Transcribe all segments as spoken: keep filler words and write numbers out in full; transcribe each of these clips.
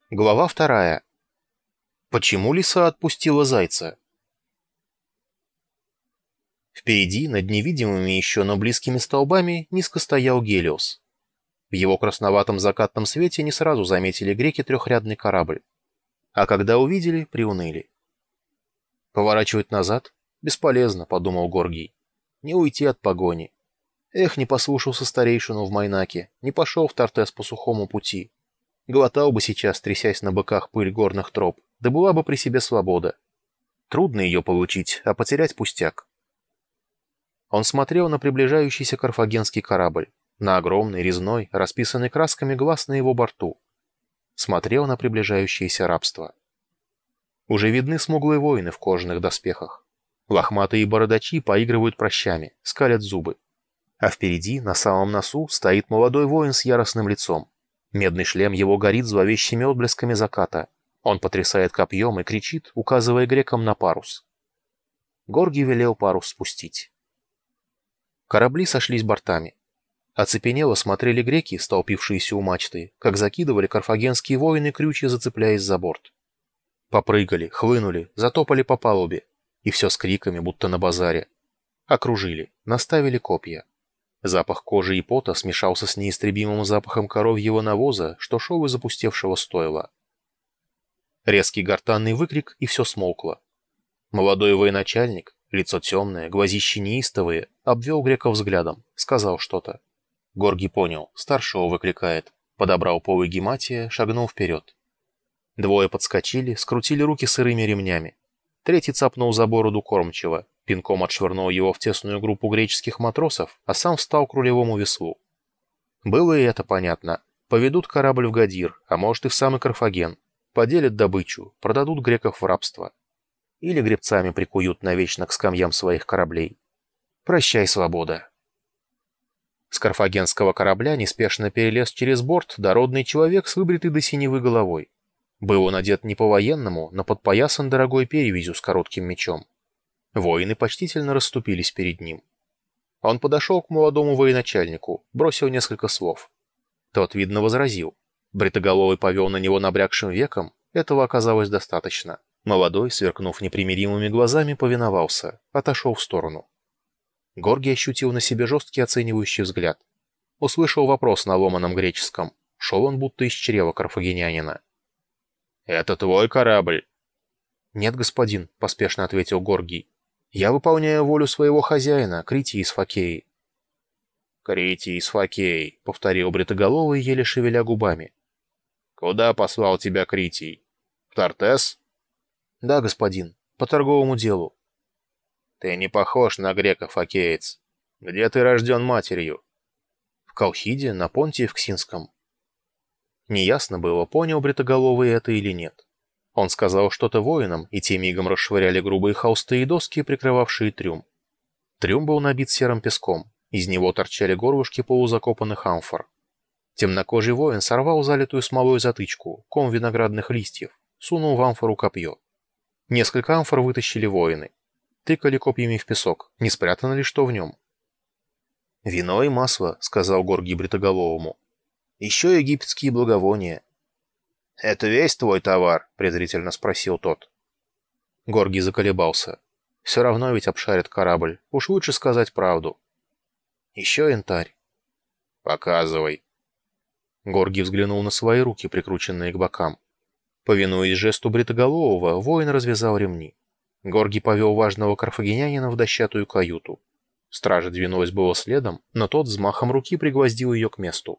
Глава вторая. Почему лиса отпустила зайца? Впереди, над невидимыми еще, но близкими столбами, низко стоял Гелиос. В его красноватом закатном свете не сразу заметили греки трехрядный корабль. А когда увидели, приуныли. Поворачивать назад? Бесполезно, подумал Горгий. Не уйти от погони. Эх, не послушался старейшину в Майнаке, не пошел в Тартес по сухому пути. Глотал бы сейчас, трясясь на быках, пыль горных троп, да была бы при себе свобода. Трудно ее получить, а потерять пустяк. Он смотрел на приближающийся карфагенский корабль, на огромный, резной, расписанный красками глаз на его борту. Смотрел на приближающееся рабство. Уже видны смуглые воины в кожаных доспехах. Лохматые бородачи поигрывают прощами, скалят зубы. А впереди, на самом носу, стоит молодой воин с яростным лицом. Медный шлем его горит зловещими отблесками заката. Он потрясает копьем и кричит, указывая грекам на парус. Горгий велел парус спустить. Корабли сошлись бортами. Оцепенело смотрели греки, столпившиеся у мачты, как закидывали карфагенские воины крючья, зацепляясь за борт. Попрыгали, хлынули, затопали по палубе. И все с криками, будто на базаре. Окружили, наставили копья. Запах кожи и пота смешался с неистребимым запахом коровьего навоза, что шел из опустевшего стойла. Резкий гортанный выкрик, и все смолкло. Молодой военачальник, лицо темное, глазищи неистовые, обвел греков взглядом, сказал что-то. Горгий понял, старшего выкликает, подобрал полы гематия, шагнул вперед. Двое подскочили, скрутили руки сырыми ремнями. Третий цапнул за бороду кормчего, пинком отшвырнул его в тесную группу греческих матросов, а сам встал к рулевому веслу. Было и это понятно. Поведут корабль в Гадир, а может и в самый Карфаген. Поделят добычу, продадут греков в рабство. Или гребцами прикуют навечно к скамьям своих кораблей. Прощай, свобода. С карфагенского корабля неспешно перелез через борт дородный человек с выбритой до синевы головой. Был он одет не по-военному, но подпоясан дорогой перевязью с коротким мечом. Воины почтительно расступились перед ним. Он подошел к молодому военачальнику, бросил несколько слов. Тот, видно, возразил. Бритоголовый повел на него набрякшим веком, этого оказалось достаточно. Молодой, сверкнув непримиримыми глазами, повиновался, отошел в сторону. Горгий ощутил на себе жесткий оценивающий взгляд. Услышал вопрос на ломаном греческом. Шел он будто из чрева карфагенянина. «Это твой корабль?» «Нет, господин», — поспешно ответил Горгий. «Я выполняю волю своего хозяина, Критии из Фокеи». «Критии из Фокеи», — повторил бритоголовый, еле шевеля губами. «Куда послал тебя Критий? В Тартес?» «Да, господин, по торговому делу». «Ты не похож на грека, фокеец. Где ты рожден матерью?» «В Колхиде, на Понтии в Ксинском». Неясно было, понял бритоголовый это или нет. Он сказал что-то воинам, и те мигом расшвыряли грубые холсты и доски, прикрывавшие трюм. Трюм был набит серым песком, из него торчали горлышки полузакопанных амфор. Темнокожий воин сорвал залитую смолой затычку, ком виноградных листьев, сунул в амфору копье. Несколько амфор вытащили воины. Тыкали копьями в песок, не спрятано ли что в нем. «Вино и масло», — сказал Горгий бритоголовому. «Еще египетские благовония». «Это весь твой товар?» — презрительно спросил тот. Горгий заколебался. «Все равно ведь обшарят корабль. Уж лучше сказать правду». «Еще янтарь». «Показывай». Горгий взглянул на свои руки, прикрученные к бокам. Повинуясь жесту бритоголового, воин развязал ремни. Горгий повел важного карфагенянина в дощатую каюту. Стража двинулась было следом, но тот взмахом руки пригвоздил ее к месту.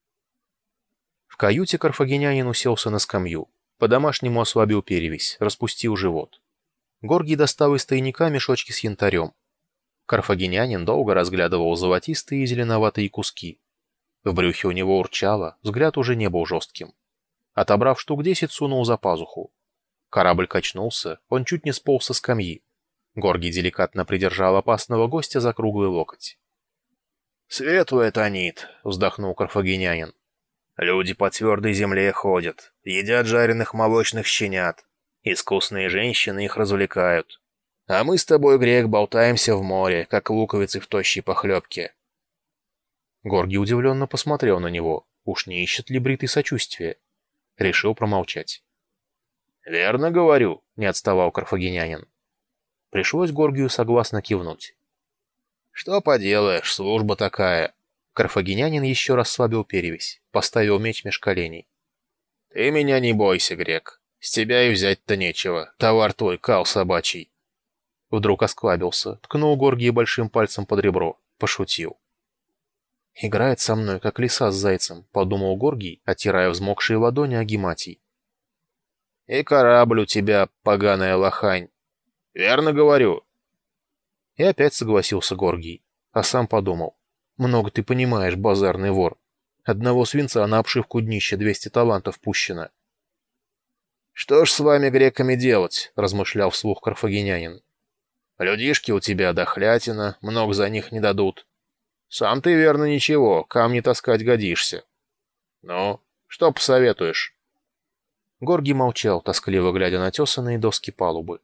В каюте карфагенянин уселся на скамью, по-домашнему ослабил перевязь, распустил живот. Горгий достал из тайника мешочки с янтарем. Карфагенянин долго разглядывал золотистые и зеленоватые куски. В брюхе у него урчало, взгляд уже не был жестким. Отобрав штук десять, сунул за пазуху. Корабль качнулся, он чуть не сполз со скамьи. Горгий деликатно придержал опасного гостя за круглый локоть. «Светлый Танит», — вздохнул карфагенянин. «Люди по твердой земле ходят, едят жареных молочных щенят. Искусные женщины их развлекают. А мы с тобой, грек, болтаемся в море, как луковицы в тощей похлебке». Горгий удивленно посмотрел на него. Уж не ищет ли бритый сочувствия? Решил промолчать. «Верно говорю», — не отставал карфагенянин. Пришлось Горгию согласно кивнуть. «Что поделаешь, служба такая». Карфагенянин еще раз слабил перевязь, поставил меч меж коленей. «Ты меня не бойся, грек. С тебя и взять-то нечего. Товар твой, кал собачий». Вдруг осклабился, ткнул Горгии большим пальцем под ребро, пошутил. «Играет со мной, как лиса с зайцем», — подумал Горгий, оттирая взмокшие ладони Агиматий. «И корабль у тебя, поганая лохань. Верно говорю». И опять согласился Горгий, а сам подумал. «Много ты понимаешь, базарный вор. Одного свинца на обшивку днища двести талантов пущено». «Что ж с вами, греками, делать?» — размышлял вслух карфагенянин. «Людишки у тебя дохлятина, много за них не дадут. Сам ты, верно, ничего, камни таскать годишься. Ну, что посоветуешь?» Горгий молчал, тоскливо глядя на тесанные доски палубы.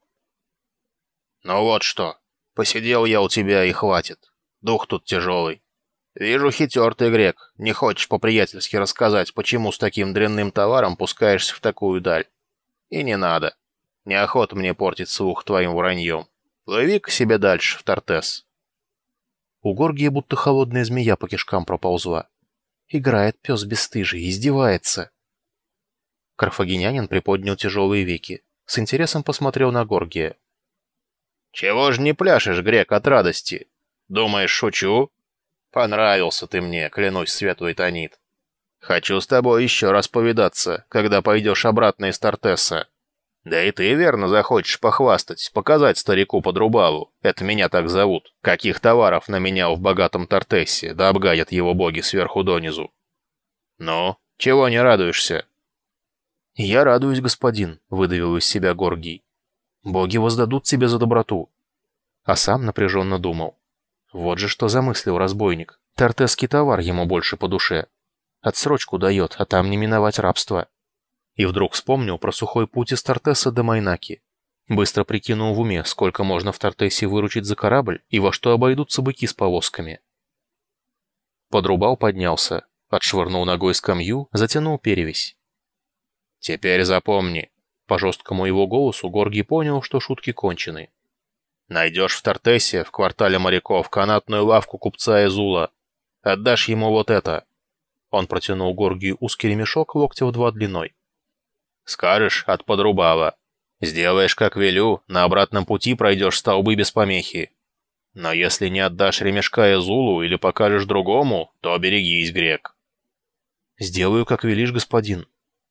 «Ну вот что, посидел я у тебя и хватит. Дух тут тяжелый. Вижу, хитер ты, грек, не хочешь по-приятельски рассказать, почему с таким дрянным товаром пускаешься в такую даль. И не надо. Неохота мне портить слух твоим враньем. Плыви-ка себе дальше, в Тартес». У Горгия будто холодная змея по кишкам проползла. Играет пес бесстыжий, издевается. Карфагенянин приподнял тяжелые веки, с интересом посмотрел на Горгия. «Чего ж не пляшешь, грек, от радости? Думаешь, шучу? Понравился ты мне, клянусь, светлый Танит. Хочу с тобой еще раз повидаться, когда пойдешь обратно из Тартеса. Да и ты, верно, захочешь похвастать, показать старику Подрубаву, это меня так зовут, каких товаров наменял в богатом Тартесе, да обгадят его боги сверху донизу. Ну, чего не радуешься?» «Я радуюсь, господин», — выдавил из себя Горгий. «Боги воздадут тебе за доброту». А сам напряженно думал. Вот же что замыслил разбойник. Тартесский товар ему больше по душе. Отсрочку дает, а там не миновать рабство. И вдруг вспомнил про сухой путь из Тартеса до Майнаки. Быстро прикинул в уме, сколько можно в Тартесе выручить за корабль и во что обойдутся быки с повозками. Подрубал поднялся, отшвырнул ногой скамью, затянул перевязь. «Теперь запомни». По жесткому его голосу Горгий понял, что шутки кончены. «Найдешь в Тартесе, в квартале моряков, канатную лавку купца Изула. Отдашь ему вот это». Он протянул Горгию узкий ремешок локтя в два длиной. «Скажешь, от Подрубава. Сделаешь, как велю, на обратном пути пройдешь столбы без помехи. Но если не отдашь ремешка Изулу или покажешь другому, то берегись, грек». «Сделаю, как велишь, господин».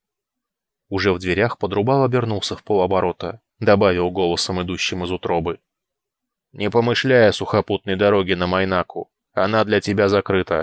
Уже в дверях Подрубав обернулся в полоборота, добавил голосом, идущим из утробы. «Не помышляй о сухопутной дороге на Майнаку. Она для тебя закрыта».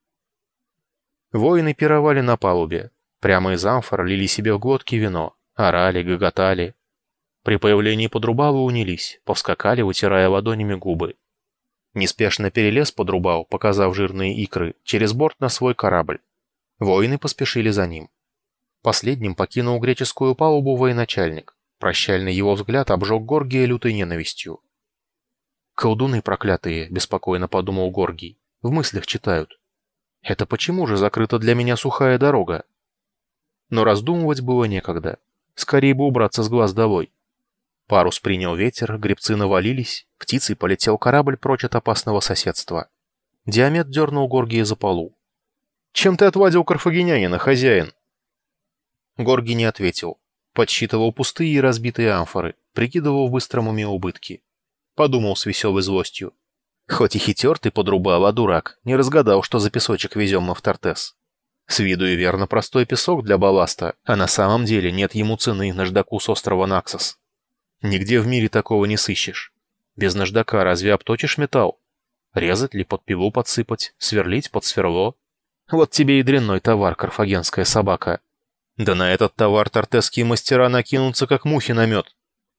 Воины пировали на палубе. Прямо из амфор лили себе в глотки вино, орали, гоготали. При появлении Подрубава унялись, повскакали, вытирая ладонями губы. Неспешно перелез Подрубав, показав жирные икры, через борт на свой корабль. Воины поспешили за ним. Последним покинул греческую палубу военачальник. Прощальный его взгляд обжег Горгия лютой ненавистью. «Колдуны проклятые», — беспокойно подумал Горгий, — «в мыслях читают. Это почему же закрыта для меня сухая дорога?» Но раздумывать было некогда. Скорее бы убраться с глаз долой. Парус принял ветер, гребцы навалились, птицей полетел корабль прочь от опасного соседства. Диамет дернул Горгия за полу. «Чем ты отвадил карфагенянина, хозяин?» Горгий не ответил. Подсчитывал пустые и разбитые амфоры, прикидывал в быстром уме убытки. Подумал с веселой злостью. Хоть и хитер ты, Подрубав, а дурак, не разгадал, что за песочек везем мы в Тартес. С виду и верно простой песок для балласта, а на самом деле нет ему цены наждаку с острова Наксос. Нигде в мире такого не сыщешь. Без наждака разве обточишь металл? Резать ли под пилу подсыпать, сверлить под сверло? Вот тебе и дрянной товар, карфагенская собака. Да на этот товар тартесские мастера накинутся, как мухи на мед.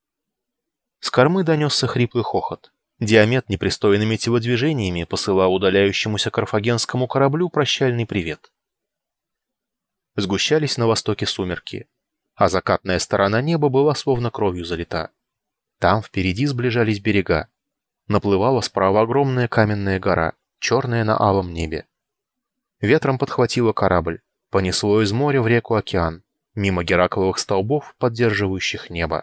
С кормы донесся хриплый хохот. Диамет непристойными телодвижениями посылал удаляющемуся карфагенскому кораблю прощальный привет. Сгущались на востоке сумерки, а закатная сторона неба была словно кровью залита. Там впереди сближались берега. Наплывала справа огромная каменная гора, черная на алом небе. Ветром подхватило корабль, понесло из моря в реку океан. мимо геракловых столбов, поддерживающих небо.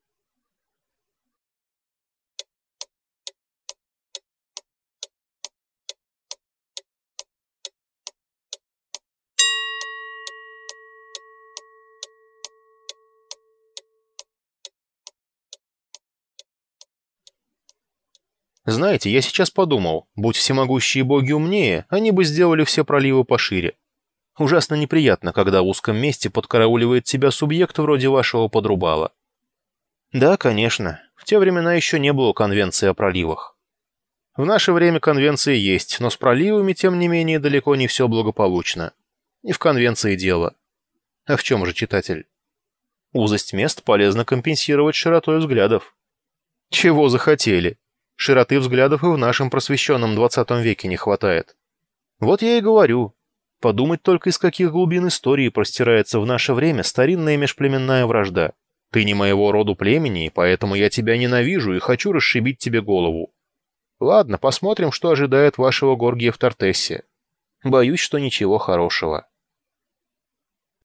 Знаете, я сейчас подумал, будь всемогущие боги умнее, они бы сделали все проливы пошире. Ужасно неприятно, когда в узком месте подкарауливает тебя субъект вроде вашего подрубала. Да, конечно, в те времена еще не было конвенции о проливах. В наше время конвенции есть, но с проливами, тем не менее, далеко не все благополучно. Не в конвенции дело. А в чем же, читатель? Узость мест полезно компенсировать широтой взглядов. Чего захотели? Широты взглядов и в нашем просвещенном двадцатом веке не хватает. Вот я и говорю. Подумать только, из каких глубин истории простирается в наше время старинная межплеменная вражда. Ты не моего роду племени, поэтому я тебя ненавижу и хочу расшибить тебе голову. Ладно, посмотрим, что ожидает вашего Горгия в Тартессе. Боюсь, что ничего хорошего.